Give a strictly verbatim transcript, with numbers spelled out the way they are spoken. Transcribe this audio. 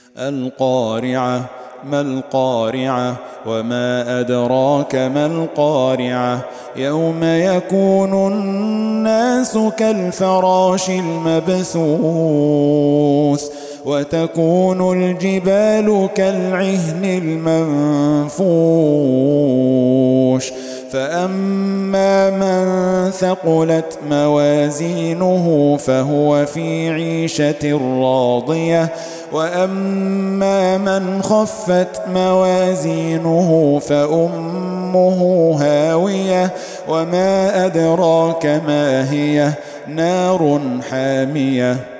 القارعة ما القارعة وما أدراك ما القارعة يوم يكون الناس كالفراش المبثوث وتكون الجبال كالعهن المنفوش فأما من ثقلت موازينه فهو في عيشة راضية وأما من خفت موازينه فأمه هاوية وما أدراك ما هي نار حامية